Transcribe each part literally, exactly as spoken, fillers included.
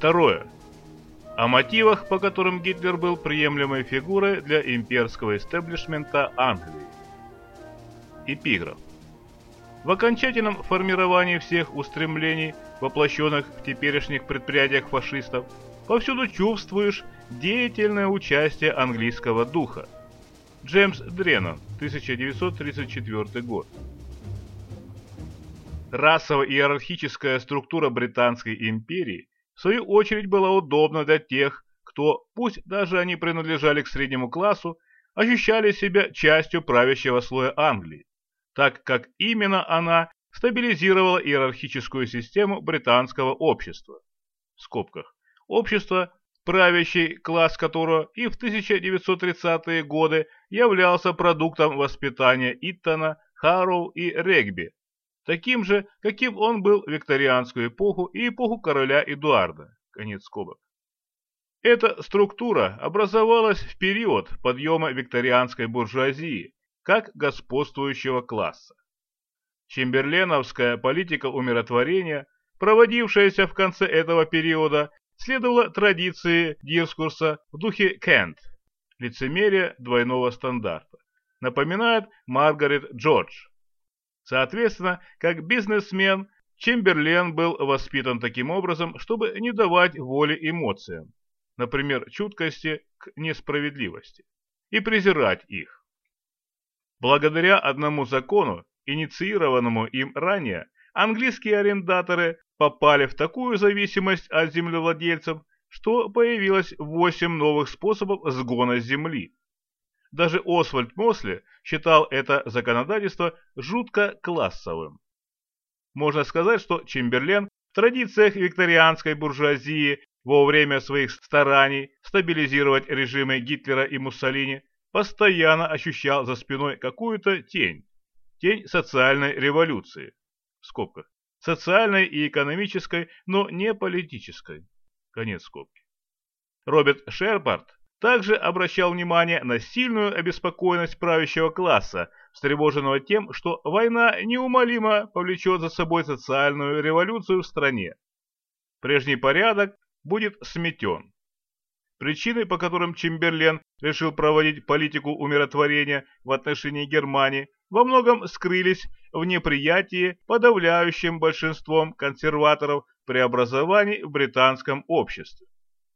Второе. О мотивах, по которым Гитлер был приемлемой фигурой для имперского истеблишмента Англии. Эпиграф. В окончательном формировании всех устремлений, воплощенных в теперешних предприятиях фашистов, повсюду чувствуешь деятельное участие английского духа. Джеймс Дреннан, тысяча девятьсот тридцать четвёртый год. Расово-иерархическая структура Британской империи в свою очередь была удобна для тех, кто, пусть даже они принадлежали к среднему классу, ощущали себя частью правящего слоя Англии, так как именно она стабилизировала иерархическую систему британского общества. В скобках. Общество, правящий класс которого и в тысяча девятьсот тридцатые годы являлся продуктом воспитания Иттона, Харроу и Регби, таким же, каким он был в викторианскую эпоху и эпоху короля Эдуарда. Конец скобок. Эта структура образовалась в период подъема викторианской буржуазии как господствующего класса. Чемберленовская политика умиротворения, проводившаяся в конце этого периода, следовала традиции дискурса в духе Кент, лицемерие двойного стандарта, напоминает Маргарет Джордж. Соответственно, как бизнесмен, Чемберлен был воспитан таким образом, чтобы не давать воли эмоциям, например, чуткости к несправедливости, и презирать их. Благодаря одному закону, инициированному им ранее, английские арендаторы попали в такую зависимость от землевладельцев, что появилось восемь новых способов сгона земли. Даже Освальд Мосли считал это законодательство жутко классовым. Можно сказать, что Чемберлен в традициях викторианской буржуазии во время своих стараний стабилизировать режимы Гитлера и Муссолини постоянно ощущал за спиной какую-то тень, тень социальной революции, в скобках, социальной и экономической, но не политической, конец скобки. Роберт Шерпард также обращал внимание на сильную обеспокоенность правящего класса, встревоженного тем, что война неумолимо повлечет за собой социальную революцию в стране. Прежний порядок будет сметен. Причины, по которым Чемберлен решил проводить политику умиротворения в отношении Германии, во многом скрылись в неприятии подавляющим большинством консерваторов преобразований в британском обществе.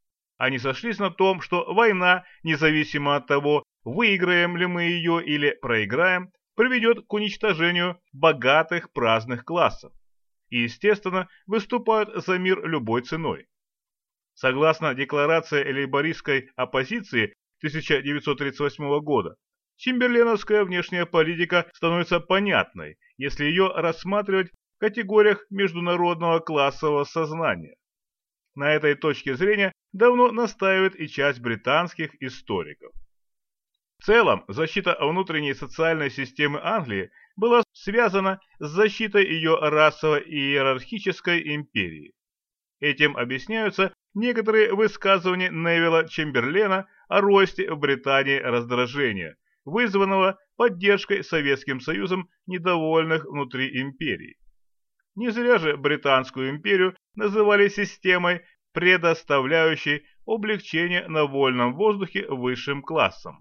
Они сошлись на том, что война, независимо от того, выиграем ли мы ее или проиграем, приведет к уничтожению богатых праздных классов и, естественно, выступают за мир любой ценой. Согласно декларации лейбористской оппозиции тысяча девятьсот тридцать восьмого года, чемберленовская внешняя политика становится понятной, если ее рассматривать в категориях международного классового сознания. На этой точке зрения давно настаивает и часть британских историков. В целом, защита внутренней социальной системы Англии была связана с защитой ее расово-иерархической империи. Этим объясняются некоторые высказывания Невилла Чемберлена о росте в Британии раздражения, вызванного поддержкой Советским Союзом недовольных внутри империи. Не зря же Британскую империю называли системой, предоставляющей облегчение на вольном воздухе высшим классам.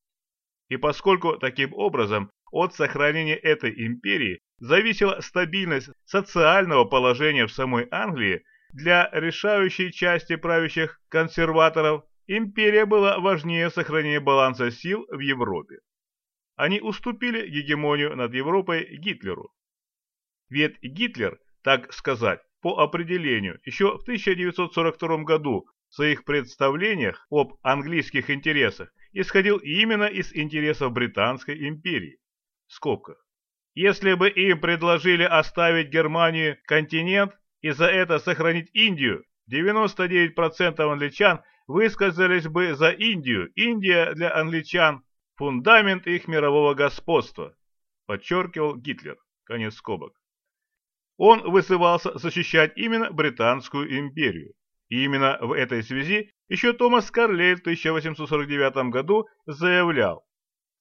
И поскольку таким образом от сохранения этой империи зависела стабильность социального положения в самой Англии, для решающей части правящих консерваторов империя была важнее сохранения баланса сил в Европе. Они уступили гегемонию над Европой Гитлеру. Ведь Гитлер, так сказать, по определению, еще в тысяча девятьсот сорок втором году в своих представлениях об английских интересах исходил именно из интересов Британской империи. В скобках. Если бы им предложили оставить Германию континент и за это сохранить Индию, девяносто девять процентов англичан высказались бы за Индию. Индия для англичан – фундамент их мирового господства, подчеркивал Гитлер. Конец скобок. Он вызывался защищать именно Британскую империю. И именно в этой связи еще Томас Карлейль в тысяча восемьсот сорок девятом году заявлял: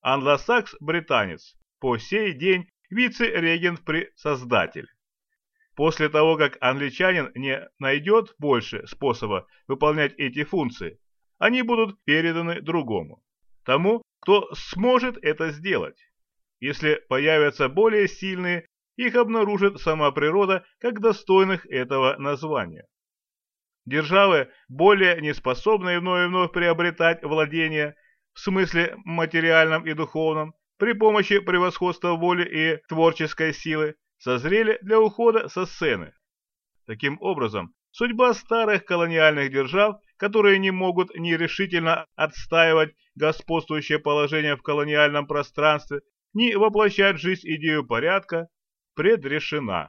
«Англосакс-британец, по сей день вице-регент при Создателе». После того, как англичанин не найдет больше способа выполнять эти функции, они будут переданы другому, тому, кто сможет это сделать. Если появятся более сильные, их обнаружит сама природа как достойных этого названия. Державы, более неспособные вновь и вновь приобретать владения, в смысле материальном и духовном, при помощи превосходства воли и творческой силы, созрели для ухода со сцены. Таким образом, судьба старых колониальных держав, которые не могут нерешительно отстаивать господствующее положение в колониальном пространстве, ни воплощать в жизнь идею порядка, предрешена.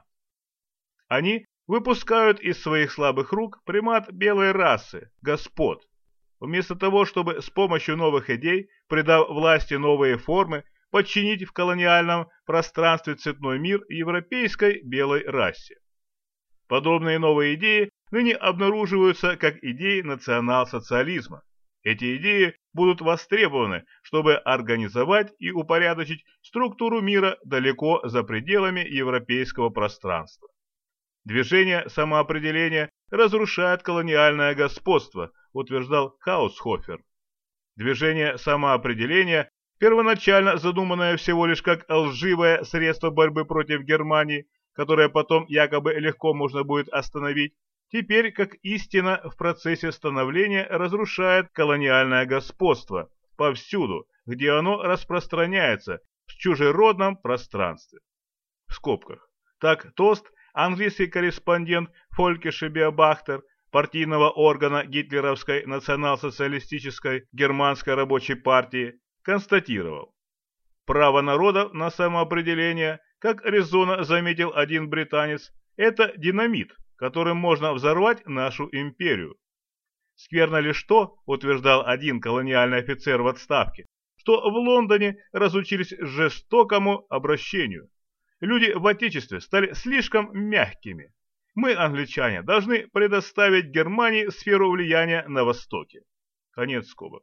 Они выпускают из своих слабых рук примат белой расы, господ. Вместо того, чтобы с помощью новых идей, придав власти новые формы, подчинить в колониальном пространстве цветной мир европейской белой расе. Подобные новые идеи ныне обнаруживаются как идеи национал-социализма. Эти идеи будут востребованы, чтобы организовать и упорядочить структуру мира далеко за пределами европейского пространства. Движение самоопределения разрушает колониальное господство, утверждал Хаусхофер. Движение самоопределения, первоначально задуманное всего лишь как лживое средство борьбы против Германии, которое потом якобы легко можно будет остановить, теперь как истина в процессе становления разрушает колониальное господство повсюду, где оно распространяется в чужеродном пространстве. В скобках. Так Тост, английский корреспондент Фолькеше Биобахтер, партийного органа гитлеровской национал-социалистической германской рабочей партии, констатировал: право народа на самоопределение, как резонно заметил один британец, это динамит, которым можно взорвать нашу империю. Скверно лишь то, утверждал один колониальный офицер в отставке, что в Лондоне разучились жестокому обращению. Люди в Отечестве стали слишком мягкими. Мы, англичане, должны предоставить Германии сферу влияния на Востоке. Конец скобок.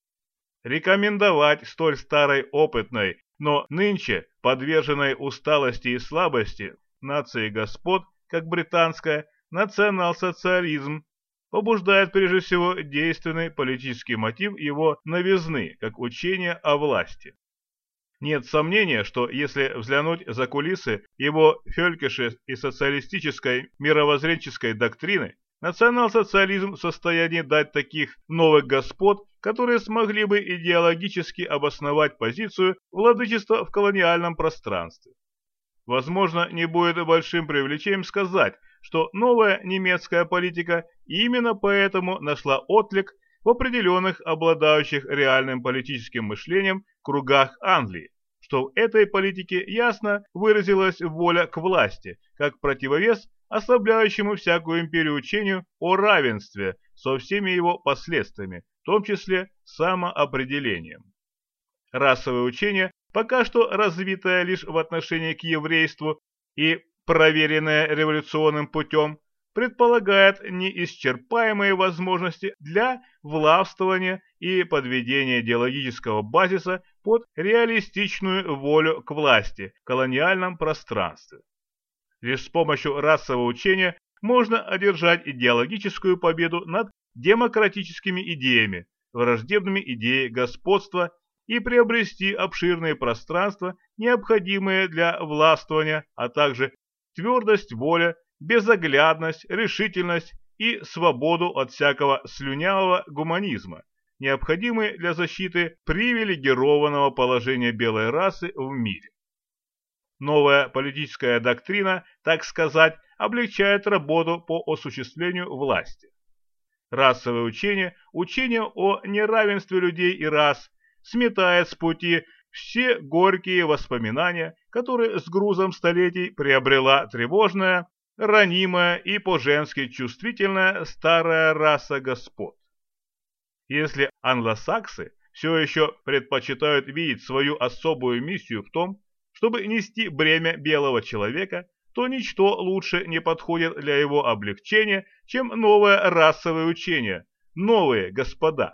Рекомендовать столь старой опытной, но нынче подверженной усталости и слабости нации господ, как британская, национал-социализм, побуждает прежде всего действенный политический мотив его новизны, как учение о власти. Нет сомнения, что если взглянуть за кулисы его фелькеше и социалистической мировоззренческой доктрины, национал-социализм в состоянии дать таких новых господ, которые смогли бы идеологически обосновать позицию владычества в колониальном пространстве. Возможно, не будет большим привлечением сказать, что новая немецкая политика именно поэтому нашла отклик в определенных обладающих реальным политическим мышлением кругах Англии, что в этой политике ясно выразилась воля к власти, как противовес ослабляющему всякую империю учению о равенстве со всеми его последствиями, в том числе самоопределением. Расовое учение, пока что развитое лишь в отношении к еврейству и проверенное революционным путем, предполагает неисчерпаемые возможности для властвования и подведения идеологического базиса под реалистичную волю к власти в колониальном пространстве. Лишь с помощью расового учения можно одержать идеологическую победу над демократическими идеями, враждебными идее господства и приобрести обширные пространства, необходимые для властвования, а также твердость воли, безоглядность, решительность и свободу от всякого слюнявого гуманизма, необходимые для защиты привилегированного положения белой расы в мире. Новая политическая доктрина, так сказать, облегчает работу по осуществлению власти. Расовое учение, учение о неравенстве людей и рас, сметает с пути все горькие воспоминания, которые с грузом столетий приобрела тревожная, ранимая и по-женски чувствительная старая раса господ. Если англосаксы все еще предпочитают видеть свою особую миссию в том, чтобы нести бремя белого человека, то ничто лучше не подходит для его облегчения, чем новое расовое учение, новые господа.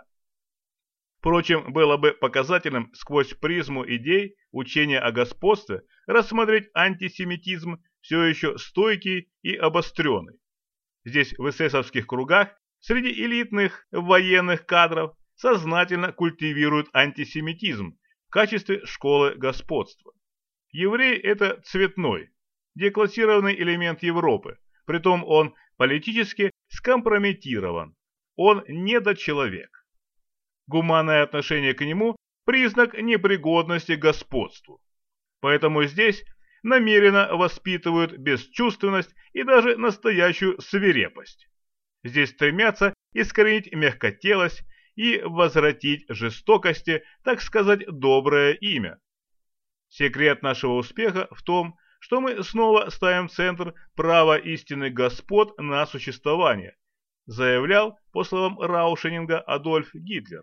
Впрочем, было бы показательным сквозь призму идей учения о господстве рассмотреть антисемитизм в все еще стойкий и обостренный. Здесь в эсэсовских кругах среди элитных военных кадров сознательно культивируют антисемитизм в качестве школы господства. Еврей – это цветной, деклассированный элемент Европы, притом он политически скомпрометирован, он недочеловек. Гуманное отношение к нему – признак непригодности к господству. Поэтому здесь намеренно воспитывают бесчувственность и даже настоящую свирепость. Здесь стремятся искоренить мягкотелость и возвратить жестокости, так сказать, доброе имя. Секрет нашего успеха в том, что мы снова ставим в центр право истинных господ на существование, заявлял, по словам Раушенинга, Адольф Гитлер.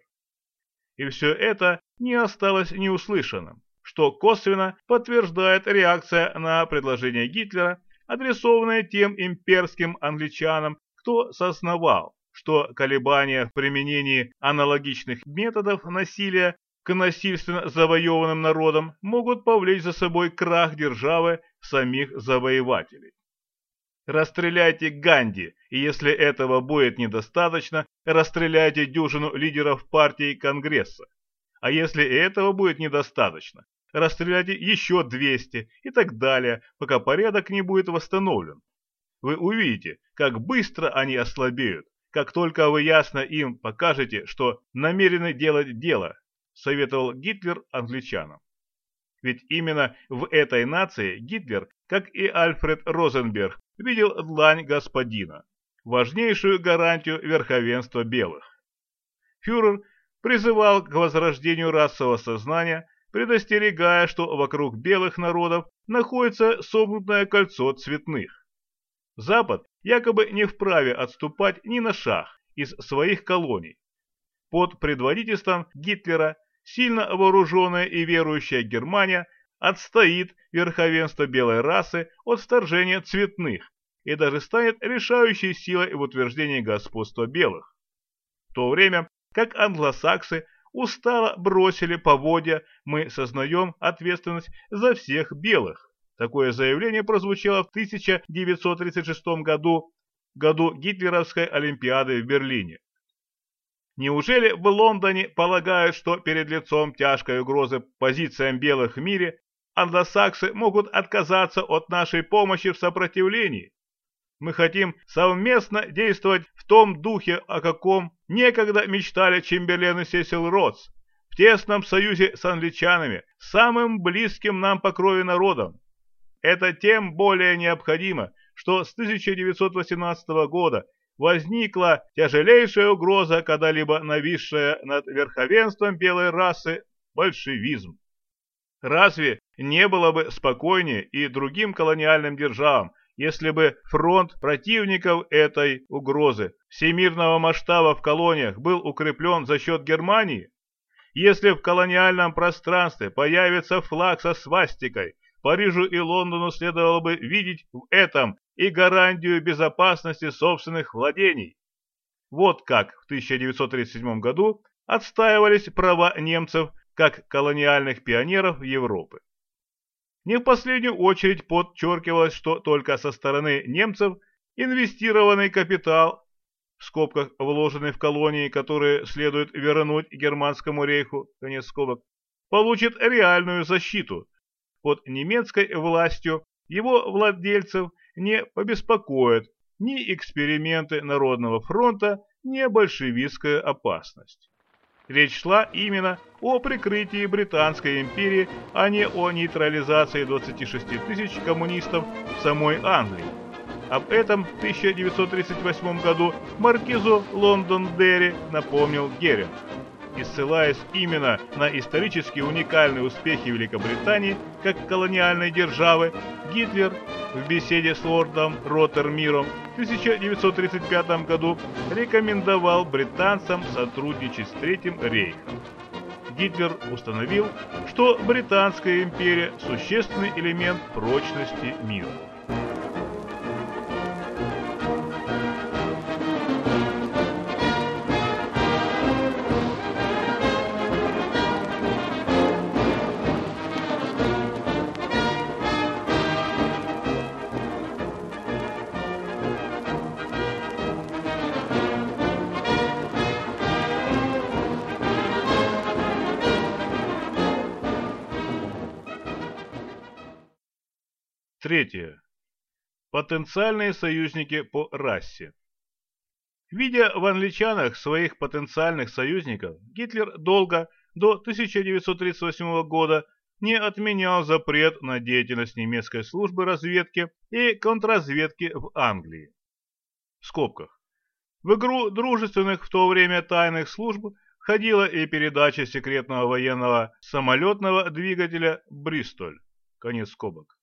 И все это не осталось неуслышанным, что косвенно подтверждает реакция на предложение Гитлера, адресованное тем имперским англичанам, кто сознавал, что колебания в применении аналогичных методов насилия к насильственно завоеванным народам могут повлечь за собой крах державы самих завоевателей. Расстреляйте Ганди, и если этого будет недостаточно, расстреляйте дюжину лидеров партии и Конгресса. А если этого будет недостаточно, расстреляйте еще двести и так далее, пока порядок не будет восстановлен. Вы увидите, как быстро они ослабеют, как только вы ясно им покажете, что намерены делать дело, советовал Гитлер англичанам. Ведь именно в этой нации Гитлер, как и Альфред Розенберг, видел длань господина, важнейшую гарантию верховенства белых. Фюрер призывал к возрождению расового сознания, предостерегая, что вокруг белых народов находится сомкнутое кольцо цветных. Запад якобы не вправе отступать ни на шаг из своих колоний. Под предводительством Гитлера сильно вооруженная и верующая Германия отстоит верховенство белой расы от вторжения цветных и даже станет решающей силой в утверждении господства белых. В то время как англосаксы устало бросили поводья, мы сознаем ответственность за всех белых. Такое заявление прозвучало в тысяча девятьсот тридцать шестом году, году Гитлеровской Олимпиады в Берлине. Неужели в Лондоне полагают, что перед лицом тяжкой угрозы позициям белых в мире англосаксы могут отказаться от нашей помощи в сопротивлении? Мы хотим совместно действовать в том духе, о каком некогда мечтали Чемберлен и Сесил Ротс, в тесном союзе с англичанами, самым близким нам по крови народом. Это тем более необходимо, что с тысяча девятьсот восемнадцатого года возникла тяжелейшая угроза, когда-либо нависшая над верховенством белой расы – большевизм. Разве не было бы спокойнее и другим колониальным державам, если бы фронт противников этой угрозы всемирного масштаба в колониях был укреплен за счет Германии? Если в колониальном пространстве появится флаг со свастикой, Парижу и Лондону следовало бы видеть в этом и гарантию безопасности собственных владений. Вот как в тысяча девятьсот тридцать седьмом году отстаивались права немцев как колониальных пионеров Европы. Не в последнюю очередь подчеркивалось, что только со стороны немцев инвестированный капитал, в скобках вложенный в колонии, которые следует вернуть германскому рейху, конец скобок, получит реальную защиту. Под немецкой властью его владельцев не побеспокоят ни эксперименты Народного фронта, ни большевистская опасность. Речь шла именно о прикрытии Британской империи, а не о нейтрализации двадцати шести тысяч коммунистов в самой Англии. Об этом в тысяча девятьсот тридцать восьмом году маркизу Лондондерри напомнил Геринг. И ссылаясь именно на исторически уникальные успехи Великобритании как колониальной державы, Гитлер в беседе с лордом Роттермиром в тысяча девятьсот тридцать пятом году рекомендовал британцам сотрудничать с Третьим рейхом. Гитлер установил, что Британская империя – существенный элемент прочности мира. Третье. Потенциальные союзники по расе. Видя в англичанах своих потенциальных союзников, Гитлер долго, до тысяча девятьсот тридцать восьмого года, не отменял запрет на деятельность немецкой службы разведки и контрразведки в Англии. В скобках. В игру дружественных в то время тайных служб входила и передача секретного военного самолетного двигателя «Бристоль». Конец скобок.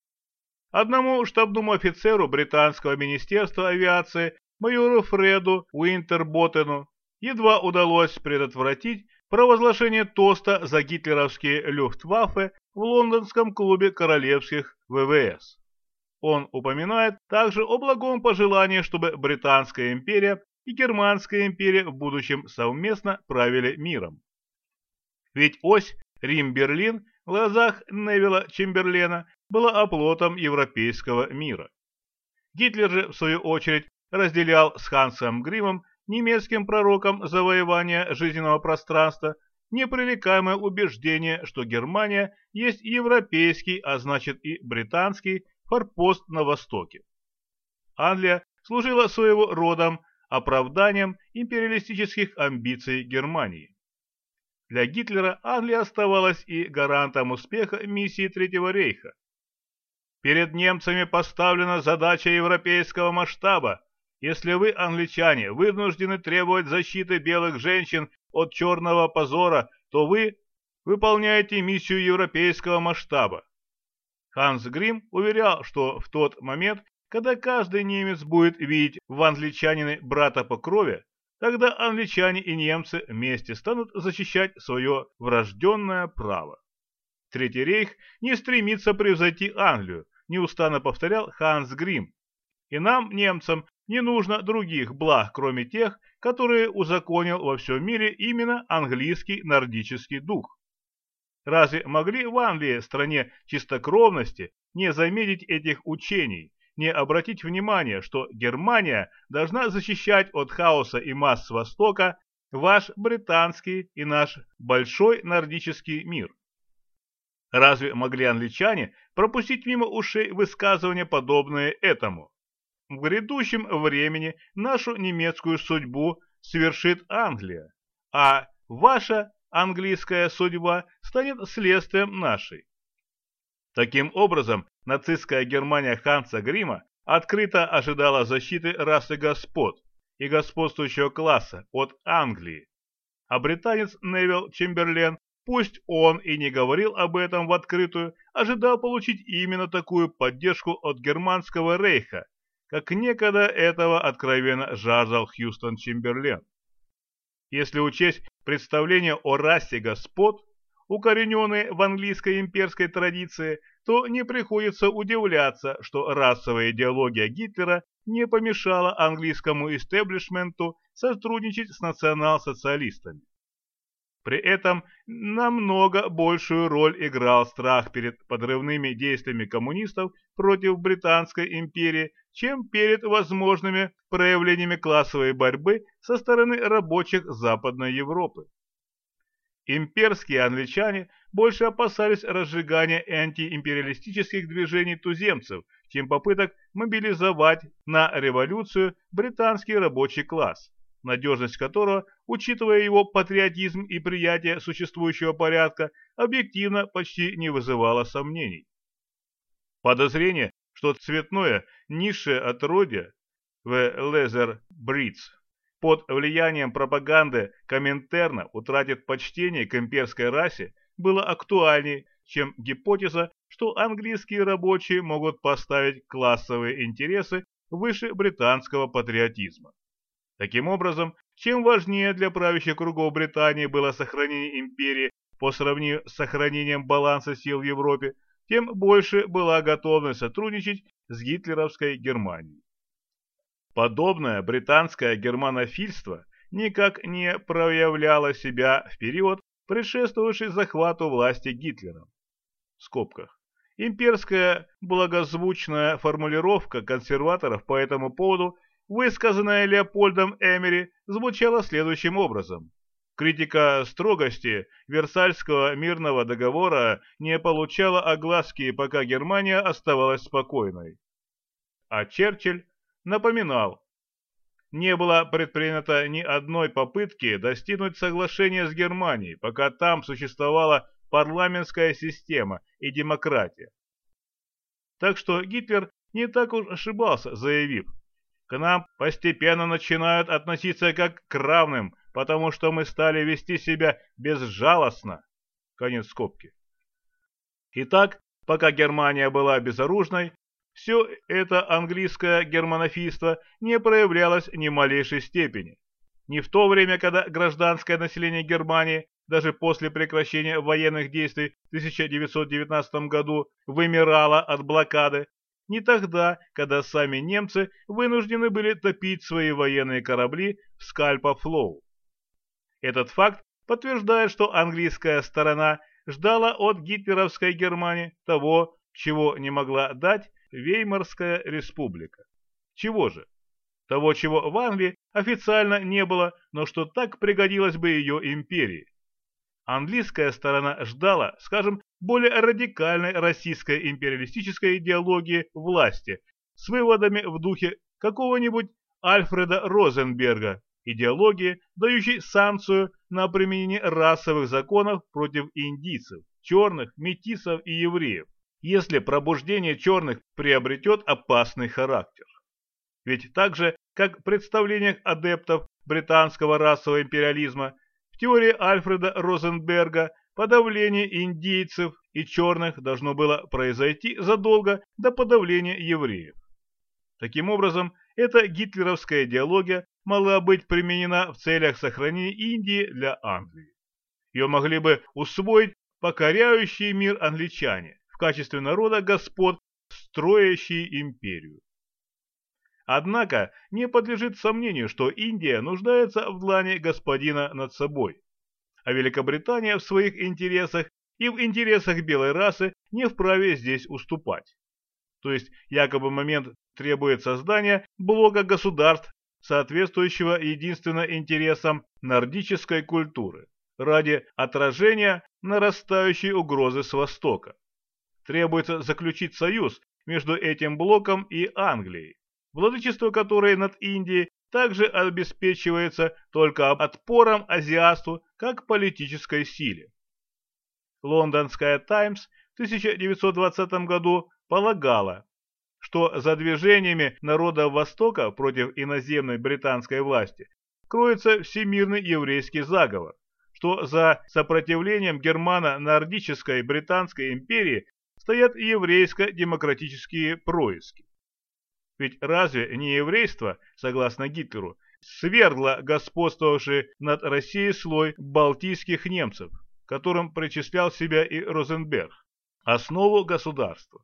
Одному штабному офицеру британского министерства авиации, майору Фреду Уинтерботтену, едва удалось предотвратить провозглашение тоста за гитлеровские люфтваффе в лондонском клубе королевских вэ вэ эс. Он упоминает также о благом пожелании, чтобы Британская империя и Германская империя в будущем совместно правили миром. Ведь ось Рим-Берлин в глазах Невилла Чемберлена была оплотом европейского мира. Гитлер же, в свою очередь, разделял с Хансом Гриммом, немецким пророком завоевания жизненного пространства, непререкаемое убеждение, что Германия есть европейский, а значит и британский, форпост на Востоке. Англия служила своего рода оправданием империалистических амбиций Германии. Для Гитлера Англия оставалась и гарантом успеха миссии Третьего рейха. Перед немцами поставлена задача европейского масштаба. Если вы, англичане, вынуждены требовать защиты белых женщин от черного позора, то вы выполняете миссию европейского масштаба. Ханс Грим уверял, что в тот момент, когда каждый немец будет видеть в англичанине брата по крови, тогда англичане и немцы вместе станут защищать свое врожденное право. Третий рейх не стремится превзойти Англию, неустанно повторял Ханс Грим. И нам, немцам, не нужно других благ, кроме тех, которые узаконил во всем мире именно английский нордический дух. Разве могли в Англии, стране чистокровности, не заметить этих учений, не обратить внимания, что Германия должна защищать от хаоса и масс Востока ваш британский и наш большой нордический мир? Разве могли англичане пропустить мимо ушей высказывания, подобные этому? В грядущем времени нашу немецкую судьбу свершит Англия, а ваша английская судьба станет следствием нашей. Таким образом, нацистская Германия Ханса Гримма открыто ожидала защиты расы господ и господствующего класса от Англии, а британец Невилл Чемберлен, пусть он и не говорил об этом в открытую, ожидал получить именно такую поддержку от Германского рейха, как некогда этого откровенно жаждал Хьюстон Чемберлен. Если учесть представления о расе господ, укорененные в английской имперской традиции, то не приходится удивляться, что расовая идеология Гитлера не помешала английскому истеблишменту сотрудничать с национал-социалистами. При этом намного большую роль играл страх перед подрывными действиями коммунистов против Британской империи, чем перед возможными проявлениями классовой борьбы со стороны рабочих Западной Европы. Имперские англичане больше опасались разжигания антиимпериалистических движений туземцев, чем попыток мобилизовать на революцию британский рабочий класс, надежность которого, учитывая его патриотизм и приятие существующего порядка, объективно почти не вызывала сомнений. Подозрение, что цветное низшее отродье в Leather Breeds под влиянием пропаганды Коминтерна утратит почтение к имперской расе, было актуальнее, чем гипотеза, что английские рабочие могут поставить классовые интересы выше британского патриотизма. Таким образом, чем важнее для правящих кругов Британии было сохранение империи по сравнению с сохранением баланса сил в Европе, тем больше была готовность сотрудничать с гитлеровской Германией. Подобное британское германофильство никак не проявляло себя в период, предшествовавший захвату власти Гитлером. В скобках. Имперская благозвучная формулировка консерваторов по этому поводу, высказанная Леопольдом Эмери, звучала следующим образом. Критика строгости Версальского мирного договора не получала огласки, пока Германия оставалась спокойной. А Черчилль напоминал: не было предпринято ни одной попытки достигнуть соглашения с Германией, пока там существовала парламентская система и демократия. Так что Гитлер не так уж ошибался, заявив: к нам постепенно начинают относиться как к равным, потому что мы стали вести себя безжалостно. Конец скобки. Итак, пока Германия была безоружной, все это английское германофильство не проявлялось ни в малейшей степени. Ни в то время, когда гражданское население Германии, даже после прекращения военных действий в тысяча девятьсот девятнадцатом году, вымирало от блокады, ни тогда, когда сами немцы вынуждены были топить свои военные корабли в Скальпа-Флоу. Этот факт подтверждает, что английская сторона ждала от гитлеровской Германии того, чего не могла дать Веймарская республика. Чего же? Того, чего в Англии официально не было, но что так пригодилось бы ее империи. Английская сторона ждала, скажем, более радикальной российской империалистической идеологии власти с выводами в духе какого-нибудь Альфреда Розенберга, идеологии, дающей санкцию на применение расовых законов против индийцев, черных, метисов и евреев, если пробуждение черных приобретет опасный характер. Ведь так же, как в представлениях адептов британского расового империализма, в теории Альфреда Розенберга подавление индейцев и черных должно было произойти задолго до подавления евреев. Таким образом, эта гитлеровская идеология могла быть применена в целях сохранения Индии для Англии. Ее могли бы усвоить покоряющий мир англичане в качестве народа господ, строящие империю. Однако не подлежит сомнению, что Индия нуждается в длани господина над собой, а Великобритания в своих интересах и в интересах белой расы не вправе здесь уступать. То есть якобы момент требует создания блока государств, соответствующего единственно интересам нордической культуры, ради отражения нарастающей угрозы с востока. Требуется заключить союз между этим блоком и Англией, владычество которой над Индией также обеспечивается только отпором азиатству как политической силе. Лондонская «Таймс» в тысяча девятьсот двадцатом году полагала, что за движениями народов Востока против иноземной британской власти кроется всемирный еврейский заговор, что за сопротивлением германо-нордической британской империи стоят еврейско-демократические происки. Ведь разве не еврейство, согласно Гитлеру, свергло господствовавший над Россией слой балтийских немцев, к которым причислял себя и Розенберг, основу государства?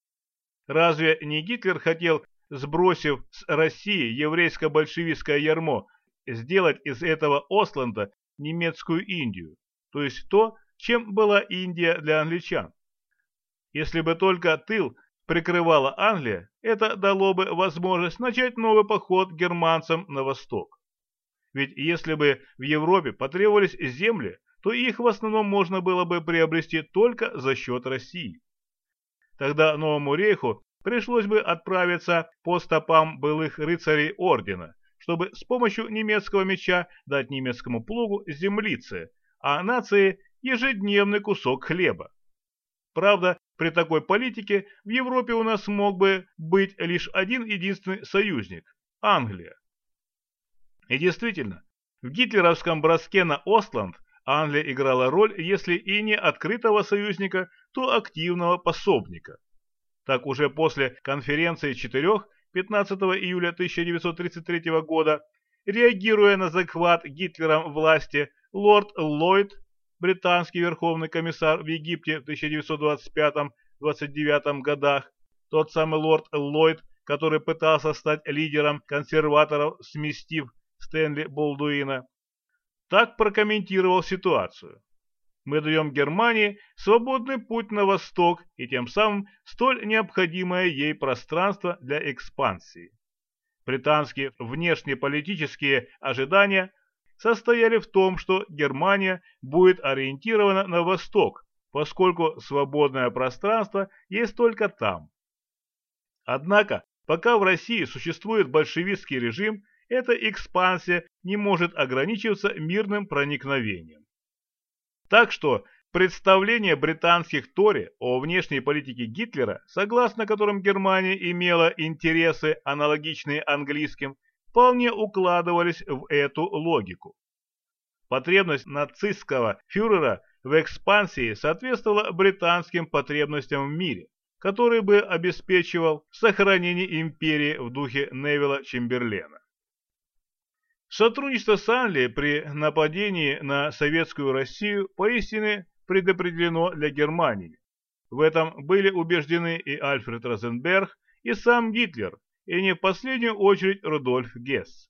Разве не Гитлер хотел, сбросив с России еврейско-большевистское ярмо, сделать из этого Остланда немецкую Индию, то есть то, чем была Индия для англичан? Если бы только тыл прикрывала Англия, это дало бы возможность начать новый поход германцам на восток. Ведь если бы в Европе потребовались земли, то их в основном можно было бы приобрести только за счет России. Тогда Новому рейху пришлось бы отправиться по стопам былых рыцарей ордена, чтобы с помощью немецкого меча дать немецкому плугу землицы, а нации ежедневный кусок хлеба. Правда, при такой политике в Европе у нас мог бы быть лишь один единственный союзник – Англия. И действительно, в гитлеровском броске на Остланд Англия играла роль, если и не открытого союзника, то активного пособника. Так уже после конференции четырех пятнадцатого июля тысяча девятьсот тридцать третьего года, реагируя на захват Гитлером власти, лорд Ллойд, британский верховный комиссар в Египте в тысяча девятьсот двадцать пятом — двадцать девятом годах, тот самый лорд Ллойд, который пытался стать лидером консерваторов, сместив Стэнли Болдуина, так прокомментировал ситуацию: мы даем Германии свободный путь на восток и тем самым столь необходимое ей пространство для экспансии. Британские внешнеполитические ожидания состояли в том, что Германия будет ориентирована на восток, поскольку свободное пространство есть только там. Однако, пока в России существует большевистский режим, эта экспансия не может ограничиваться мирным проникновением. Так что представление британских Тори о внешней политике Гитлера, согласно которым Германия имела интересы, аналогичные английским, вполне укладывались в эту логику. Потребность нацистского фюрера в экспансии соответствовала британским потребностям в мире, который бы обеспечивал сохранение империи в духе Невилла Чемберлена. Сотрудничество с Англией при нападении на советскую Россию поистине предопределено для Германии. В этом были убеждены и Альфред Розенберг, и сам Гитлер, и не в последнюю очередь Рудольф Гесс.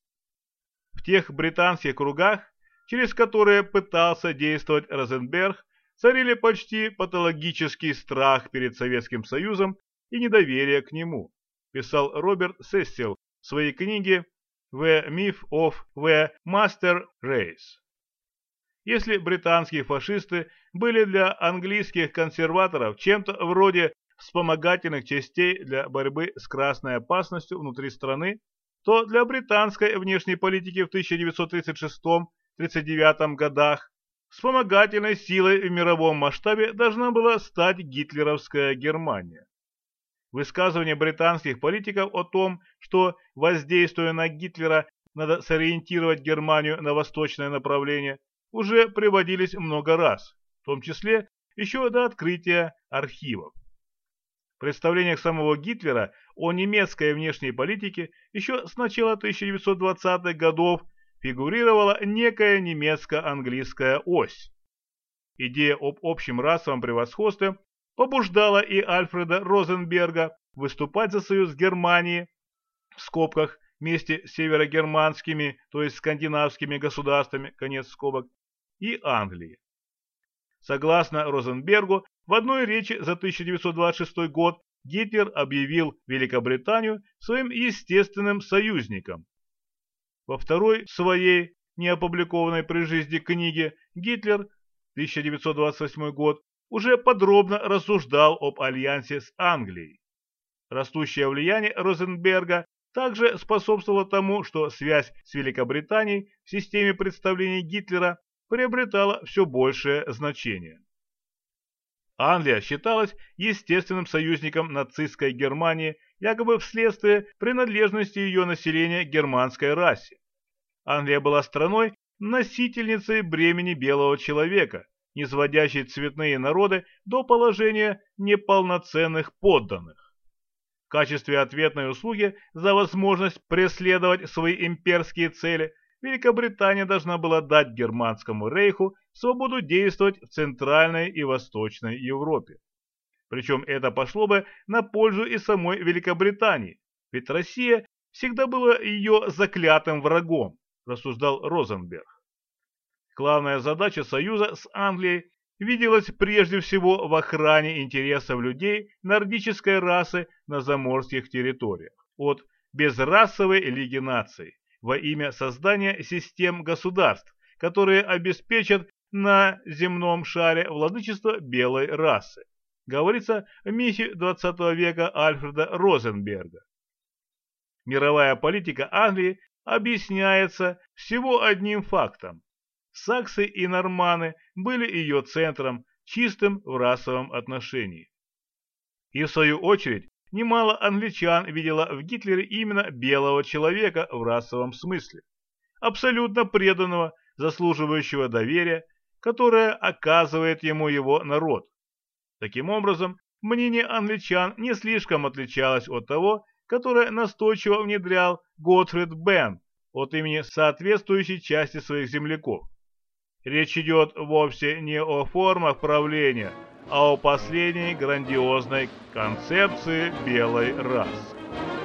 В тех британских кругах, через которые пытался действовать Розенберг, царили почти патологический страх перед Советским Союзом и недоверие к нему, писал Роберт Сесил в своей книге «The Myth of the Master Race». Если британские фашисты были для английских консерваторов чем-то вроде вспомогательных частей для борьбы с красной опасностью внутри страны, то для британской внешней политики в тысяча девятьсот тридцать шестом — тридцать девятом годах вспомогательной силой в мировом масштабе должна была стать гитлеровская Германия. Высказывания британских политиков о том, что, воздействуя на Гитлера, надо сориентировать Германию на восточное направление, уже приводились много раз, в том числе еще до открытия архивов. В представлениях самого Гитлера о немецкой внешней политике еще с начала тысяча девятьсот двадцатых годов фигурировала некая немецко-английская ось. Идея об общем расовом превосходстве побуждала и Альфреда Розенберга выступать за союз Германии, в скобках, вместе с северогерманскими, то есть скандинавскими государствами, конец скобок, и Англии. Согласно Розенбергу, в одной речи за тысяча девятьсот двадцать шестой год Гитлер объявил Великобританию своим естественным союзником. Во второй своей неопубликованной при жизни книге Гитлер, тысяча девятьсот двадцать восьмой год, уже подробно рассуждал об альянсе с Англией. Растущее влияние Розенберга также способствовало тому, что связь с Великобританией в системе представлений Гитлера приобретала все большее значение. Англия считалась естественным союзником нацистской Германии якобы вследствие принадлежности ее населения к германской расе. Англия была страной, носительницей бремени белого человека, низводящей цветные народы до положения неполноценных подданных. В качестве ответной услуги за возможность преследовать свои имперские цели Великобритания должна была дать Германскому рейху свободу действовать в Центральной и Восточной Европе. Причем это пошло бы на пользу и самой Великобритании, ведь Россия всегда была ее заклятым врагом, рассуждал Розенберг. Главная задача союза с Англией виделась прежде всего в охране интересов людей нордической расы на заморских территориях от безрасовой лиги наций во имя создания систем государств, которые обеспечат на земном шаре владычество белой расы, говорится в мифе двадцатого века Альфреда Розенберга. Мировая политика Англии объясняется всего одним фактом. Саксы и норманы были ее центром, чистым в расовом отношении. И в свою очередь, немало англичан видело в Гитлере именно белого человека в расовом смысле, абсолютно преданного, заслуживающего доверия, которое оказывает ему его народ. Таким образом, мнение англичан не слишком отличалось от того, которое настойчиво внедрял Готфрид Бен от имени соответствующей части своих земляков. Речь идет вовсе не о формах правления, а о последней грандиозной концепции белой расы.